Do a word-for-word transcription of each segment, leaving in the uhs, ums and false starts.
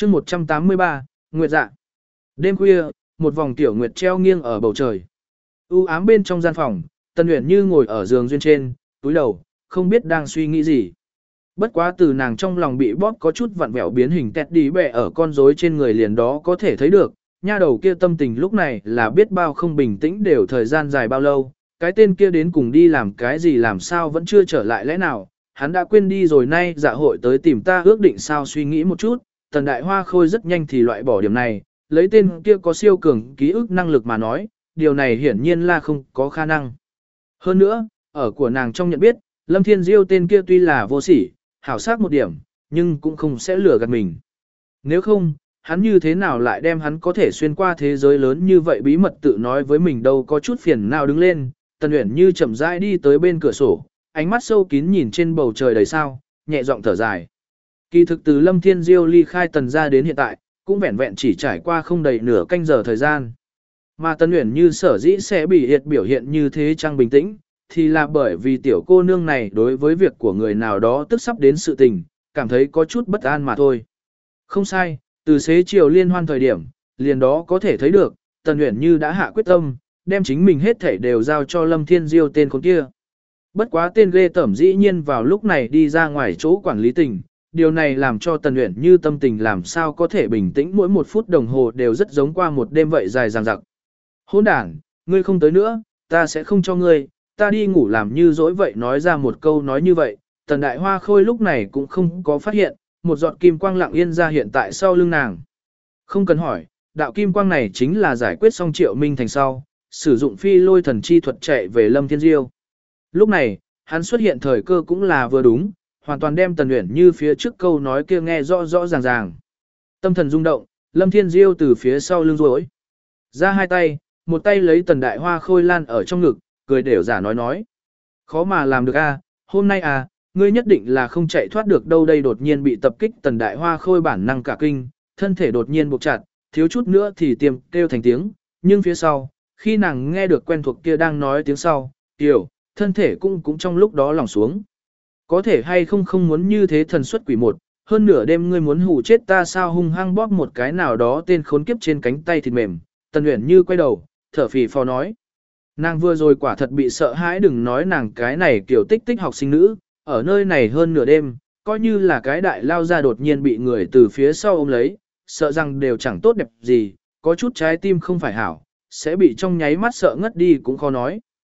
chương một trăm tám mươi ba, Nguyệt Dạ. Đêm khuya, một vòng tiểu nguyệt treo nghiêng ở bầu trời. U ám bên trong gian phòng, Tần Uyển Như ngồi ở giường duyên trên, túi đầu, không biết đang suy nghĩ gì. Bất quá từ nàng trong lòng bị bóp có chút vặn vẹo biến hình tẹt đi bẹ ở con rối trên người liền đó có thể thấy được, nha đầu kia tâm tình lúc này là biết bao không bình tĩnh đều thời gian dài bao lâu, cái tên kia đến cùng đi làm cái gì làm sao vẫn chưa trở lại lẽ nào, hắn đã quên đi rồi nay dạ hội tới tìm ta ước định sao suy nghĩ một chút, Tần Đại Hoa Khôi rất nhanh thì loại bỏ điểm này, lấy tên kia có siêu cường ký ức năng lực mà nói, điều này hiển nhiên là không có khả năng. Hơn nữa, ở của nàng trong nhận biết, Lâm Thiên Diêu tên kia tuy là vô sỉ, hảo sắc một điểm, nhưng cũng không sẽ lừa gạt mình. Nếu không, hắn như thế nào lại đem hắn có thể xuyên qua thế giới lớn như vậy bí mật tự nói với mình đâu có chút phiền nào đứng lên, Tần Uyển Như chậm rãi đi tới bên cửa sổ, ánh mắt sâu kín nhìn trên bầu trời đầy sao, nhẹ giọng thở dài. Kỳ thực từ Lâm Thiên Diêu ly khai Tần gia đến hiện tại, cũng vẹn vẹn chỉ trải qua không đầy nửa canh giờ thời gian. Mà Tần Uyển Như sở dĩ sẽ bị hiện biểu hiện như thế trang bình tĩnh, thì là bởi vì tiểu cô nương này đối với việc của người nào đó tức sắp đến sự tình, cảm thấy có chút bất an mà thôi. Không sai, từ xế chiều liên hoan thời điểm, liền đó có thể thấy được, Tần Uyển Như đã hạ quyết tâm, đem chính mình hết thảy đều giao cho Lâm Thiên Diêu tên con kia. Bất quá tên ghê tởm dĩ nhiên vào lúc này đi ra ngoài chỗ quản lý tình, điều này làm cho Tần Uyển Như tâm tình làm sao có thể bình tĩnh mỗi một phút đồng hồ đều rất giống qua một đêm vậy dài dằng dặc. Hỗn đản, ngươi không tới nữa, ta sẽ không cho ngươi, ta đi ngủ làm như dỗi vậy nói ra một câu nói như vậy, Tần Đại Hoa Khôi lúc này cũng không có phát hiện, một giọt kim quang lặng yên ra hiện tại sau lưng nàng. Không cần hỏi, đạo kim quang này chính là giải quyết xong Triệu Minh Thành sau, sử dụng phi lôi thần chi thuật chạy về Lâm Thiên Diêu. Lúc này, hắn xuất hiện thời cơ cũng là vừa đúng, hoàn toàn đem Tần Uyển Như phía trước câu nói kia nghe rõ rõ ràng ràng. Tâm thần rung động, Lâm Thiên Diêu từ phía sau lưng rối ra hai tay, một tay lấy Tần Đại Hoa Khôi lan ở trong ngực, cười đều giả nói nói. Khó mà làm được a, hôm nay à, ngươi nhất định là không chạy thoát được đâu đây đột nhiên bị tập kích Tần Đại Hoa Khôi bản năng cả kinh, thân thể đột nhiên buộc chặt, thiếu chút nữa thì tiêm kêu thành tiếng, nhưng phía sau, khi nàng nghe được quen thuộc kia đang nói tiếng sau, tiểu, thân thể cũng cũng trong lúc đó lỏng xuống. Có thể hay không không muốn như thế thần xuất quỷ một, hơn nửa đêm ngươi muốn hù chết ta sao hung hăng bóp một cái nào đó tên khốn kiếp trên cánh tay thịt mềm, Tần Uyển Như quay đầu, thở phì phò nói. Nàng vừa rồi quả thật bị sợ hãi đừng nói nàng cái này kiểu tích tích học sinh nữ, ở nơi này hơn nửa đêm, coi như là cái đại lao ra đột nhiên bị người từ phía sau ôm lấy, sợ rằng đều chẳng tốt đẹp gì, có chút trái tim không phải hảo, sẽ bị trong nháy mắt sợ ngất đi cũng khó nói.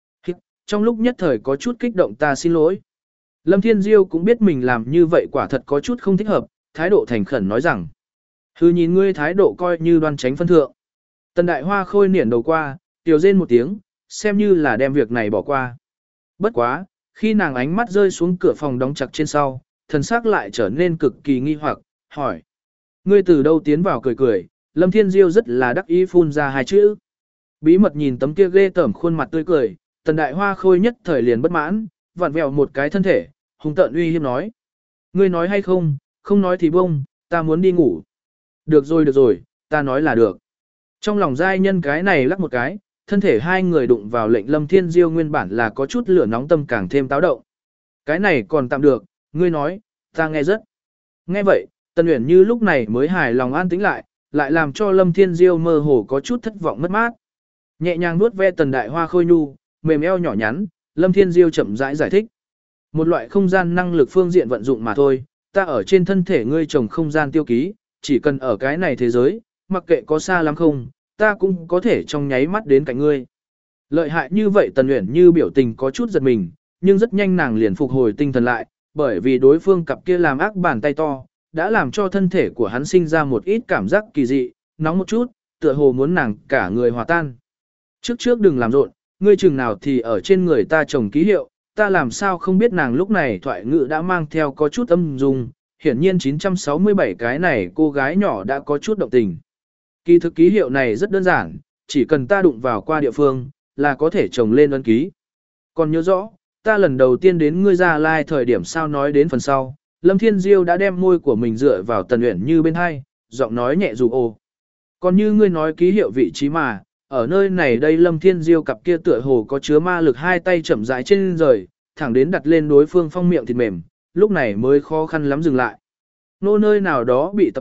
Trong lúc nhất thời có chút kích động ta xin lỗi. Lâm Thiên Diêu cũng biết mình làm như vậy quả thật có chút không thích hợp, thái độ thành khẩn nói rằng. Hừ nhìn ngươi thái độ coi như đoan tránh phân thượng. Tần Đại Hoa Khôi niển đầu qua, tiểu rên một tiếng, xem như là đem việc này bỏ qua. Bất quá, khi nàng ánh mắt rơi xuống cửa phòng đóng chặt trên sau, thần sắc lại trở nên cực kỳ nghi hoặc, hỏi. Ngươi từ đâu tiến vào cười cười, Lâm Thiên Diêu rất là đắc ý phun ra hai chữ. Bí mật nhìn tấm kia ghê tởm khuôn mặt tươi cười, Tần Đại Hoa Khôi nhất thời liền bất mãn, vặn vẹo một cái thân thể, hung tợn uy hiếp nói. Ngươi nói hay không, không nói thì bông, ta muốn đi ngủ. Được rồi được rồi, ta nói là được. Trong lòng giai nhân cái này lắc một cái, thân thể hai người đụng vào lệnh Lâm Thiên Diêu nguyên bản là có chút lửa nóng tâm càng thêm táo động. Cái này còn tạm được, ngươi nói, ta nghe rất. Nghe vậy, Tần Uyển Như lúc này mới hài lòng an tĩnh lại, lại làm cho Lâm Thiên Diêu mơ hồ có chút thất vọng mất mát. Nhẹ nhàng nuốt ve Tần Đại Hoa Khôi nhu, mềm eo nhỏ nhắn, Lâm Thiên Diêu chậm rãi giải, giải thích. Một loại không gian năng lực phương diện vận dụng mà thôi, ta ở trên thân thể ngươi trồng không gian tiêu ký, chỉ cần ở cái này thế giới, mặc kệ có xa lắm không, ta cũng có thể trong nháy mắt đến cạnh ngươi. Lợi hại như vậy Tần Uyển Như biểu tình có chút giật mình, nhưng rất nhanh nàng liền phục hồi tinh thần lại, bởi vì đối phương cặp kia làm ác bàn tay to, đã làm cho thân thể của hắn sinh ra một ít cảm giác kỳ dị, nóng một chút, tựa hồ muốn nàng cả người hòa tan. Trước trước đừng làm rộn, ngươi chừng nào thì ở trên người ta trồng ký hiệu, ta làm sao không biết nàng lúc này thoại ngữ đã mang theo có chút âm dung, hiển nhiên chín trăm sáu mươi bảy cái này cô gái nhỏ đã có chút động tình. Kỳ thực ký hiệu này rất đơn giản, chỉ cần ta đụng vào qua địa phương, là có thể trồng lên ấn ký. Còn nhớ rõ, ta lần đầu tiên đến ngươi Gia Lai thời điểm sao nói đến phần sau, Lâm Thiên Diêu đã đem môi của mình dựa vào Tần Uyển Như bên hai, giọng nói nhẹ dù ồ. Còn như ngươi nói ký hiệu vị trí mà, ở nơi này đây Lâm Thiên Diêu cặp kia tựa hồ có chứa ma lực hai tay chậm rãi trên rời, thẳng đến đặt lên đối phương phong miệng thịt mềm, lúc này mới khó khăn lắm dừng lại. Nô nơi nào đó bị tập kích,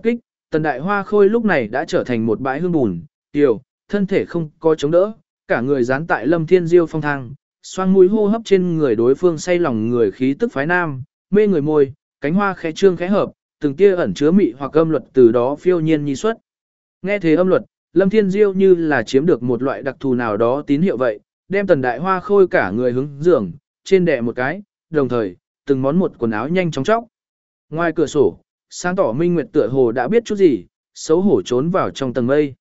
Tần Đại Hoa Khôi lúc này đã trở thành một bãi hương bùn, tiểu, thân thể không có chống đỡ, cả người dán tại Lâm Thiên Diêu phong thang, xoang mũi hô hấp trên người đối phương say lòng người khí tức phái nam, mê người môi, cánh hoa khẽ trương khẽ hợp, từng tia ẩn chứa mị hoặc âm luật từ đó phiêu nhiên nhi xuất. Nghe thế âm luật, Lâm Thiên Diêu như là chiếm được một loại đặc thù nào đó tín hiệu vậy, đem Tần Đại Hoa Khôi cả người hướng giường, trên đè một cái, đồng thời, từng món một quần áo nhanh chóng chóc. Ngoài cửa sổ, sáng tỏ minh nguyệt tựa hồ đã biết chút gì, xấu hổ trốn vào trong tầng mây.